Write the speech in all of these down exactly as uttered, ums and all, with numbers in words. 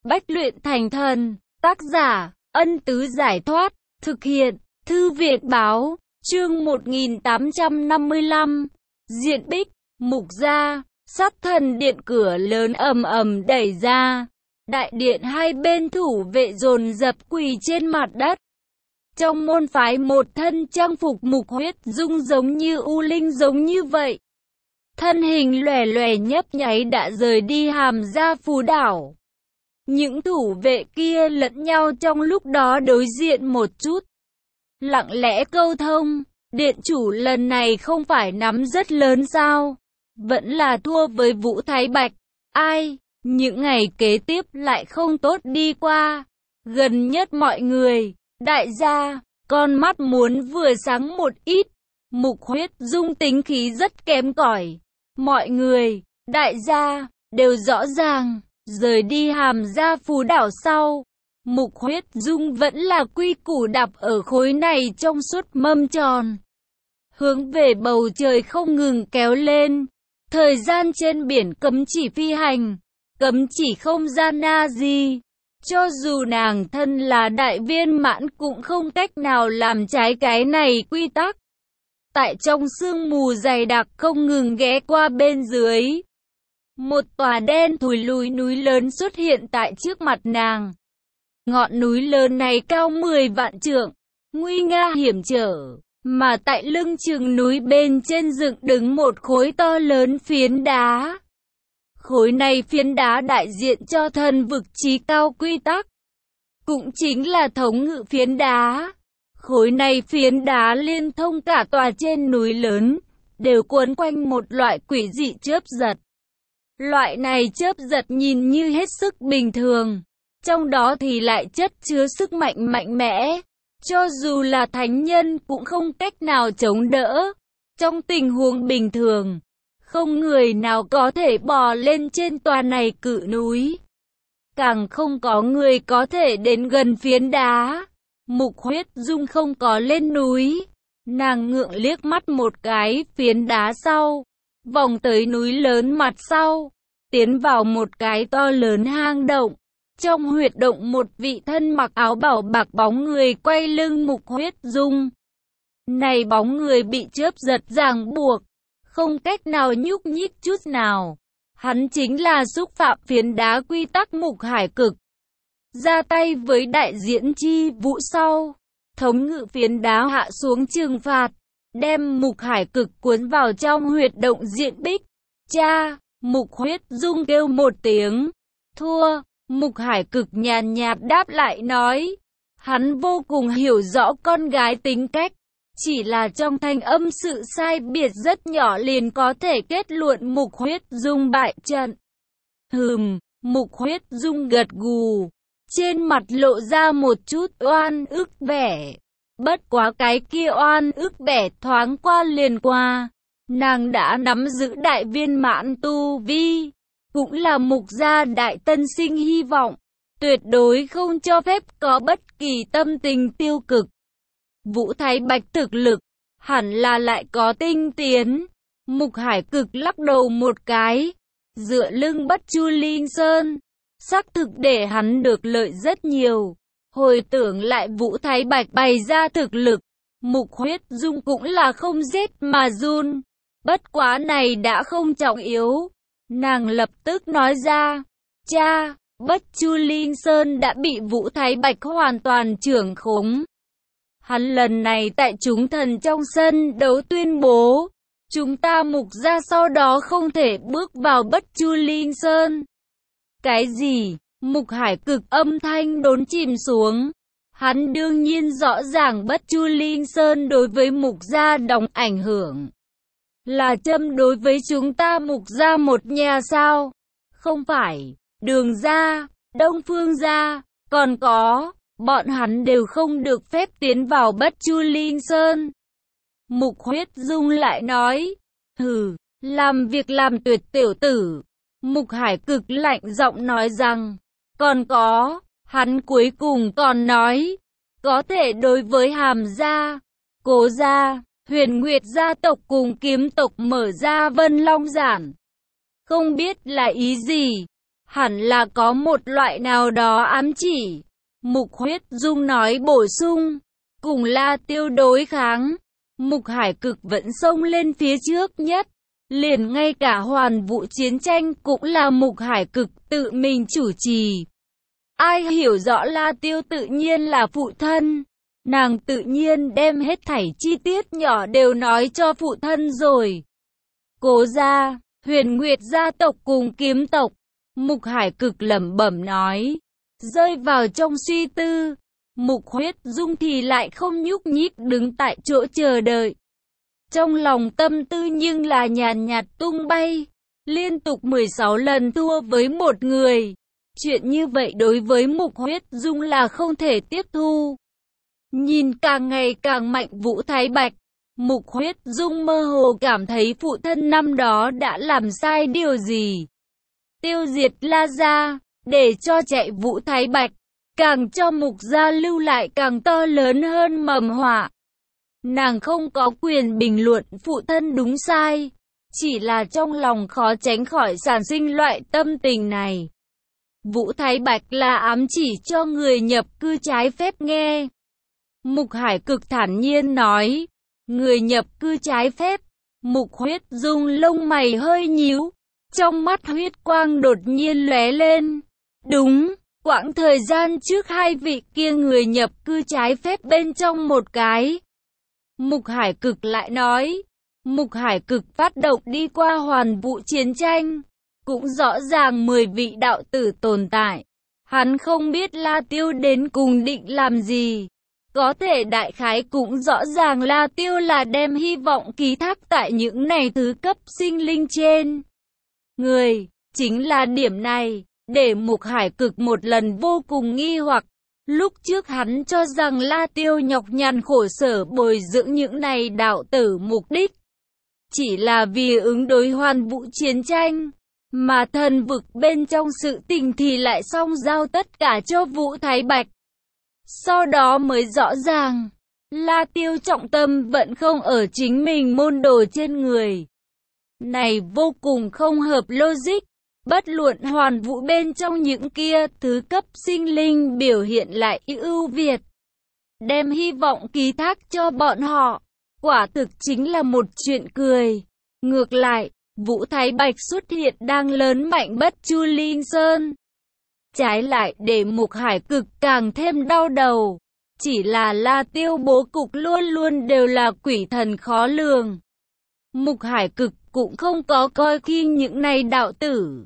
Bách luyện thành thần, tác giả, Ân Tứ Giải Thoát, thực hiện, Thư viện Báo, chương một nghìn tám trăm năm mươi lăm, Diện Bích, Mục Gia, Sát Thần Điện cửa lớn ầm ầm đẩy ra, đại điện hai bên thủ vệ dồn dập quỳ trên mặt đất. Trong môn phái một thân trang phục Mục Huyết Dung giống như u linh giống như vậy. Thân hình lòe lòe nhấp nháy đã rời đi Hàm Gia Phù Đảo. Những thủ vệ kia lẫn nhau trong lúc đó đối diện một chút. Lặng lẽ câu thông, điện chủ lần này không phải nắm rất lớn sao? Vẫn là thua với Vũ Thái Bạch. Ai, những ngày kế tiếp lại không tốt đi qua. Gần nhất mọi người, đại gia, con mắt muốn vừa sáng một ít. Mục Huyết Dung tính khí rất kém cỏi. Mọi người, đại gia, đều rõ ràng. Rời đi Hàm Gia Phù Đảo sau, Mục Huyết Dung vẫn là quy củ đạp ở khối này trong suốt mâm tròn. Hướng về bầu trời không ngừng kéo lên. Thời gian trên biển cấm chỉ phi hành, cấm chỉ không gian na gì. Cho dù nàng thân là đại viên mãn cũng không cách nào làm trái cái này quy tắc. Tại trong sương mù dày đặc không ngừng ghé qua bên dưới. Một tòa đen thùi lùi núi lớn xuất hiện tại trước mặt nàng. Ngọn núi lớn này cao mười vạn trượng, nguy nga hiểm trở, mà tại lưng chừng núi bên trên dựng đứng một khối to lớn phiến đá. Khối này phiến đá đại diện cho thần vực chí cao quy tắc, cũng chính là thống ngự phiến đá. Khối này phiến đá liên thông cả tòa trên núi lớn, đều quấn quanh một loại quỷ dị chớp giật. Loại này chớp giật nhìn như hết sức bình thường, trong đó thì lại chất chứa sức mạnh mạnh mẽ, cho dù là thánh nhân cũng không cách nào chống đỡ. Trong tình huống bình thường, không người nào có thể bò lên trên tòa này cự núi, càng không có người có thể đến gần phiến đá. Mục Huyết Dung không có lên núi, nàng ngượng liếc mắt một cái phiến đá sau, vòng tới núi lớn mặt sau, tiến vào một cái to lớn hang động. Trong huyệt động một vị thân mặc áo bảo bạc bóng người quay lưng Mục Huyết Dung. Này bóng người bị chớp giật ràng buộc, không cách nào nhúc nhích chút nào. Hắn chính là xúc phạm phiến đá quy tắc Mục Hải Cực. Ra tay với đại diễn chi vũ sau, thống ngự phiến đá hạ xuống trừng phạt, đem Mục Hải Cực cuốn vào trong huyệt động Diện Bích. Cha! Mục Huyết Dung kêu một tiếng, thua. Mục Hải Cực nhàn nhạt đáp lại nói, hắn vô cùng hiểu rõ con gái tính cách, chỉ là trong thanh âm sự sai biệt rất nhỏ liền có thể kết luận Mục Huyết Dung bại trận. Hừm, Mục Huyết Dung gật gù, trên mặt lộ ra một chút oan ức vẻ, bất quá cái kia oan ức vẻ thoáng qua liền qua. Nàng đã nắm giữ đại viên mãn tu vi, cũng là Mục gia đại tân sinh hy vọng, tuyệt đối không cho phép có bất kỳ tâm tình tiêu cực. Vũ Thái Bạch thực lực, hẳn là lại có tinh tiến. Mục Hải Cực lắc đầu một cái, dựa lưng Bất Chu Linh Sơn, xác thực để hắn được lợi rất nhiều. Hồi tưởng lại Vũ Thái Bạch bày ra thực lực, Mục Huyết Dung cũng là không giết mà run. Bất quá này đã không trọng yếu. Nàng lập tức nói ra, cha, Bất Chu Linh Sơn đã bị Vũ Thái Bạch hoàn toàn trưởng khống. Hắn lần này tại chúng thần trong sân đấu tuyên bố, chúng ta Mục gia sau đó không thể bước vào Bất Chu Linh Sơn. Cái gì? Mục Hải Cực âm thanh đốn chìm xuống. Hắn đương nhiên rõ ràng Bất Chu Linh Sơn đối với Mục gia đóng ảnh hưởng. Là châm đối với chúng ta Mục gia một nhà sao? Không phải, Đường gia, Đông Phương gia, còn có, bọn hắn đều không được phép tiến vào Bất Chu Linh Sơn. Mục Huyết Dung lại nói, hừ, làm việc làm tuyệt tiểu tử. Mục Hải Cực lạnh giọng nói rằng, còn có, hắn cuối cùng còn nói, có thể đối với Hàm gia, Cố gia, Huyền Nguyệt gia tộc cùng Kiếm tộc mở ra Vân Long Giản. Không biết là ý gì? hẳn là có một loại nào đó ám chỉ. Mục Huyết Dung nói bổ sung, cùng La Tiêu đối kháng, Mục Hải Cực vẫn xông lên phía trước nhất. Liền ngay cả hoàn vũ chiến tranh cũng là Mục Hải Cực tự mình chủ trì. Ai hiểu rõ La Tiêu tự nhiên là phụ thân. Nàng tự nhiên đem hết thảy chi tiết nhỏ đều nói cho phụ thân rồi. Cố gia, Huyền Nguyệt gia tộc cùng Kiếm tộc. Mục Hải Cực lẩm bẩm nói. Rơi vào trong suy tư. Mục Huyết Dung thì lại không nhúc nhích đứng tại chỗ chờ đợi. Trong lòng tâm tư nhưng là nhàn nhạt tung bay. Liên tục mười sáu lần thua với một người. Chuyện như vậy đối với Mục Huyết Dung là không thể tiếp thu. Nhìn càng ngày càng mạnh Vũ Thái Bạch, Mục Huyết Dung mơ hồ cảm thấy phụ thân năm đó đã làm sai điều gì. Tiêu diệt La gia, để cho chạy Vũ Thái Bạch, càng cho Mục gia lưu lại càng to lớn hơn mầm họa. Nàng không có quyền bình luận phụ thân đúng sai, chỉ là trong lòng khó tránh khỏi sản sinh loại tâm tình này. Vũ Thái Bạch là ám chỉ cho người nhập cư trái phép nghe. Mục Hải Cực thản nhiên nói, người nhập cư trái phép. Mục Huyết Dung lông mày hơi nhíu, trong mắt huyết quang đột nhiên lóe lên. Đúng, quãng thời gian trước hai vị kia người nhập cư trái phép bên trong một cái. Mục Hải Cực lại nói, Mục Hải Cực phát động đi qua hoàn vũ chiến tranh, cũng rõ ràng mười vị đạo tử tồn tại. Hắn không biết La Tiêu đến cùng định làm gì. Có thể đại khái cũng rõ ràng La Tiêu là đem hy vọng ký thác tại những này thứ cấp sinh linh trên người. Chính là điểm này, để Mục Hải Cực một lần vô cùng nghi hoặc. Lúc trước hắn cho rằng La Tiêu nhọc nhằn khổ sở bồi dưỡng những này đạo tử mục đích chỉ là vì ứng đối hoàn vũ chiến tranh, mà thần vực bên trong sự tình thì lại song giao tất cả cho Vũ Thái Bạch. Sau đó mới rõ ràng, La Tiêu trọng tâm vẫn không ở chính mình môn đồ trên người. Này vô cùng không hợp logic. Bất luận hoàn vũ bên trong những kia thứ cấp sinh linh biểu hiện lại ưu việt, đem hy vọng ký thác cho bọn họ, quả thực chính là một chuyện cười. Ngược lại, Vũ Thái Bạch xuất hiện đang lớn mạnh Bất Chu Linh Sơn, trái lại để Mục Hải Cực càng thêm đau đầu. Chỉ là La Tiêu bố cục luôn luôn đều là quỷ thần khó lường. Mục Hải Cực cũng không có coi khinh những này đạo tử.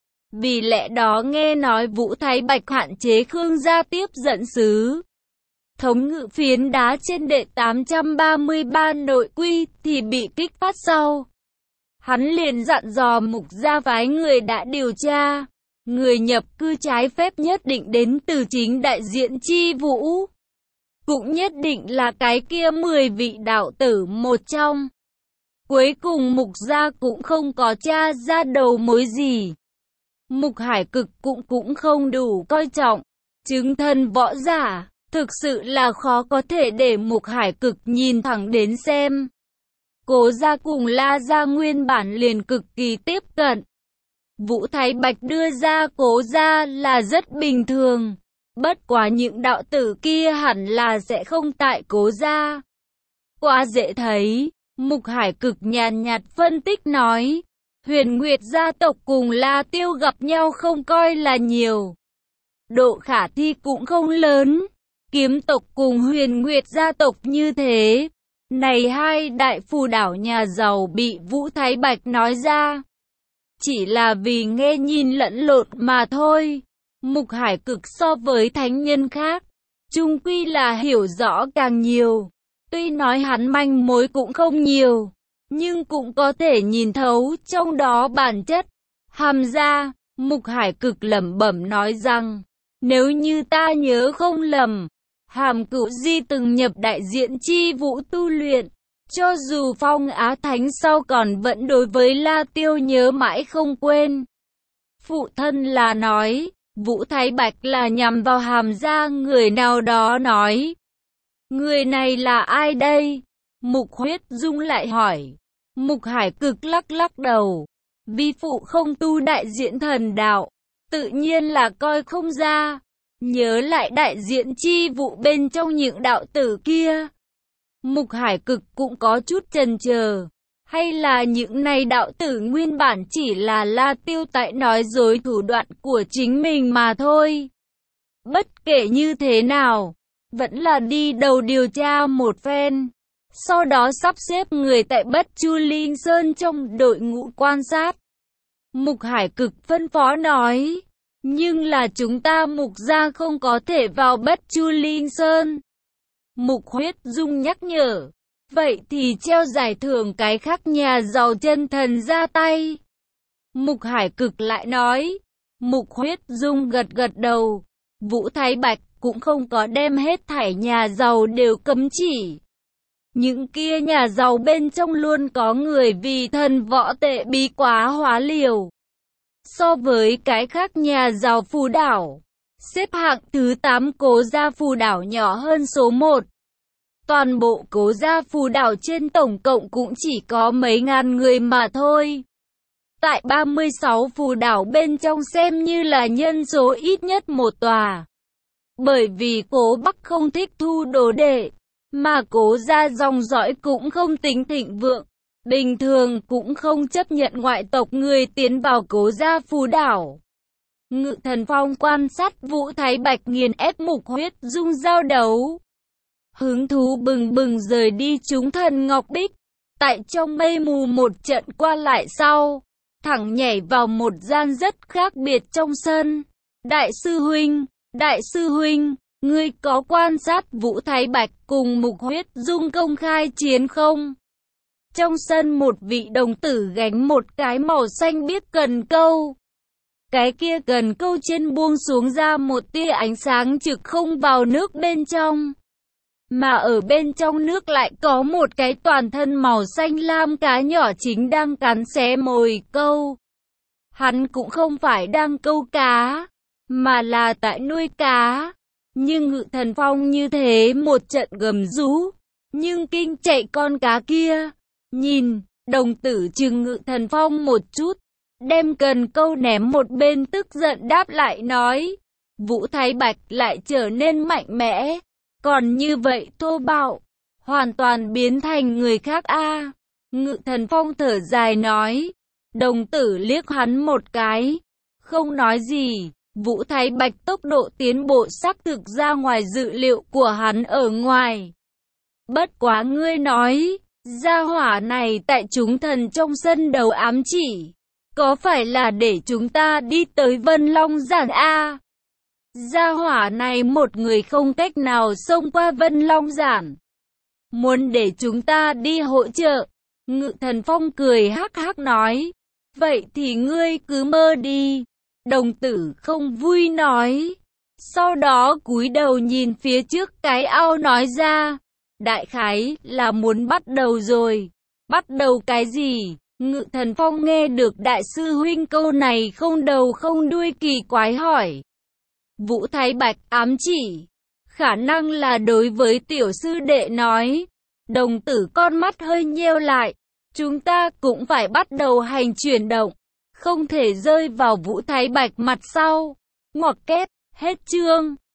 Vì lẽ đó nghe nói Vũ Thái Bạch hạn chế Khương gia tiếp dẫn sứ thống ngự phiến đá trên đệ tám trăm ba mươi ba nội quy thì bị kích phát sau. Hắn liền dặn dò Mục gia phái người đã điều tra, người nhập cư trái phép nhất định đến từ chính đại diện Chi Vũ, cũng nhất định là cái kia mười vị đạo tử một trong. Cuối cùng Mục gia cũng không có tra ra đầu mối gì. Mục Hải Cực cũng cũng không đủ coi trọng chứng thần võ giả, thực sự là khó có thể để Mục Hải Cực nhìn thẳng đến xem. Cố gia cùng La gia nguyên bản liền cực kỳ tiếp cận. Vũ Thái Bạch đưa ra Cố gia là rất bình thường, bất quá những đạo tử kia hẳn là sẽ không tại Cố gia. Quá dễ thấy, Mục Hải Cực nhàn nhạt phân tích nói. Huyền Nguyệt gia tộc cùng La Tiêu gặp nhau không coi là nhiều, độ khả thi cũng không lớn. Kiếm tộc cùng Huyền Nguyệt gia tộc như thế, này hai đại phù đảo nhà giàu bị Vũ Thái Bạch nói ra, chỉ là vì nghe nhìn lẫn lộn mà thôi. Mục Hải Cực so với thánh nhân khác, chung quy là hiểu rõ càng nhiều. Tuy nói hắn manh mối cũng không nhiều, nhưng cũng có thể nhìn thấu trong đó bản chất. Hàm ra, Mục Hải Cực lẩm bẩm nói rằng, nếu như ta nhớ không lầm, Hàm Cửu Di từng nhập đại diện Chi Vũ tu luyện, cho dù Phong Á Thánh sau còn vẫn đối với La Tiêu nhớ mãi không quên. Phụ thân là nói, Vũ Thái Bạch là nhằm vào Hàm gia người nào đó nói. Người này là ai đây? Mục Huyết Dung lại hỏi. Mục Hải Cực lắc lắc đầu. Vi phụ không tu đại diện thần đạo, tự nhiên là coi không ra. Nhớ lại đại diện chi vụ bên trong những đạo tử kia, Mục Hải Cực cũng có chút chần chờ. Hay là những này đạo tử nguyên bản chỉ là La Tiêu tại nói dối thủ đoạn của chính mình mà thôi. Bất kể như thế nào, vẫn là đi đầu điều tra một phen. Sau đó sắp xếp người tại Bất Chu Linh Sơn trong đội ngũ quan sát. Mục Hải Cực phân phó nói, nhưng là chúng ta Mục gia không có thể vào Bất Chu Linh Sơn. Mục Huyết Dung nhắc nhở, vậy thì treo giải thưởng cái khác nhà giàu chân thần ra tay. Mục Hải Cực lại nói, Mục Huyết Dung gật gật đầu, Vũ Thái Bạch cũng không có đem hết thảy nhà giàu đều cấm chỉ. Những kia nhà giàu bên trong luôn có người vì thần võ tệ bí quá hóa liều. So với cái khác nhà giàu Phù Đảo, xếp hạng thứ tám Cố gia Phù Đảo nhỏ hơn số một. Toàn bộ Cố gia Phù Đảo trên tổng cộng cũng chỉ có mấy ngàn người mà thôi. Tại ba mươi sáu phù đảo bên trong xem như là nhân số ít nhất một tòa. Bởi vì Cố Bắc không thích thu đồ đệ, mà Cố gia dòng dõi cũng không tính thịnh vượng, bình thường cũng không chấp nhận ngoại tộc người tiến vào Cố gia Phù Đảo. Ngự Thần Phong quan sát Vũ Thái Bạch nghiền ép Mục Huyết Dung giao đấu. Hứng thú bừng bừng rời đi chúng thần Ngọc Bích. Tại trong mây mù một trận qua lại sau, thẳng nhảy vào một gian rất khác biệt trong sân. Đại sư huynh, đại sư huynh, ngươi có quan sát Vũ Thái Bạch cùng Mục Huyết Dung công khai chiến không? Trong sân một vị đồng tử gánh một cái màu xanh biếc cần câu. Cái kia cần câu trên buông xuống ra một tia ánh sáng trực không vào nước bên trong. Mà ở bên trong nước lại có một cái toàn thân màu xanh lam cá nhỏ chính đang cắn xé mồi câu. Hắn cũng không phải đang câu cá, mà là tại nuôi cá. Nhưng Ngự Thần Phong như thế một trận gầm rú, nhưng kinh chạy con cá kia. Nhìn, đồng tử trừng Ngự Thần Phong một chút, đem cần câu ném một bên tức giận đáp lại nói. Vũ Thái Bạch lại trở nên mạnh mẽ. Còn như vậy thô bạo, hoàn toàn biến thành người khác a. À. Ngự Thần Phong thở dài nói. Đồng tử liếc hắn một cái, không nói gì. Vũ Thái Bạch tốc độ tiến bộ xác thực ra ngoài dự liệu của hắn ở ngoài. Bất quá ngươi nói, gia hỏa này tại chúng thần trong sân đấu ám chỉ, có phải là để chúng ta đi tới Vân Long Giản a? À? Gia hỏa này một người không cách nào xông qua Vân Long Giản, muốn để chúng ta đi hỗ trợ. Ngự Thần Phong cười hắc hắc nói, vậy thì ngươi cứ mơ đi. Đồng tử không vui nói, sau đó cúi đầu nhìn phía trước cái ao nói ra, đại khái là muốn bắt đầu rồi. Bắt đầu cái gì? Ngự Thần Phong nghe được đại sư huynh câu này không đầu không đuôi kỳ quái hỏi. Vũ Thái Bạch ám chỉ, khả năng là đối với tiểu sư đệ nói. Đồng tử con mắt hơi nheo lại, chúng ta cũng phải bắt đầu hành chuyển động, không thể rơi vào Vũ Thái Bạch mặt sau. Ngoặc kép, hết chương.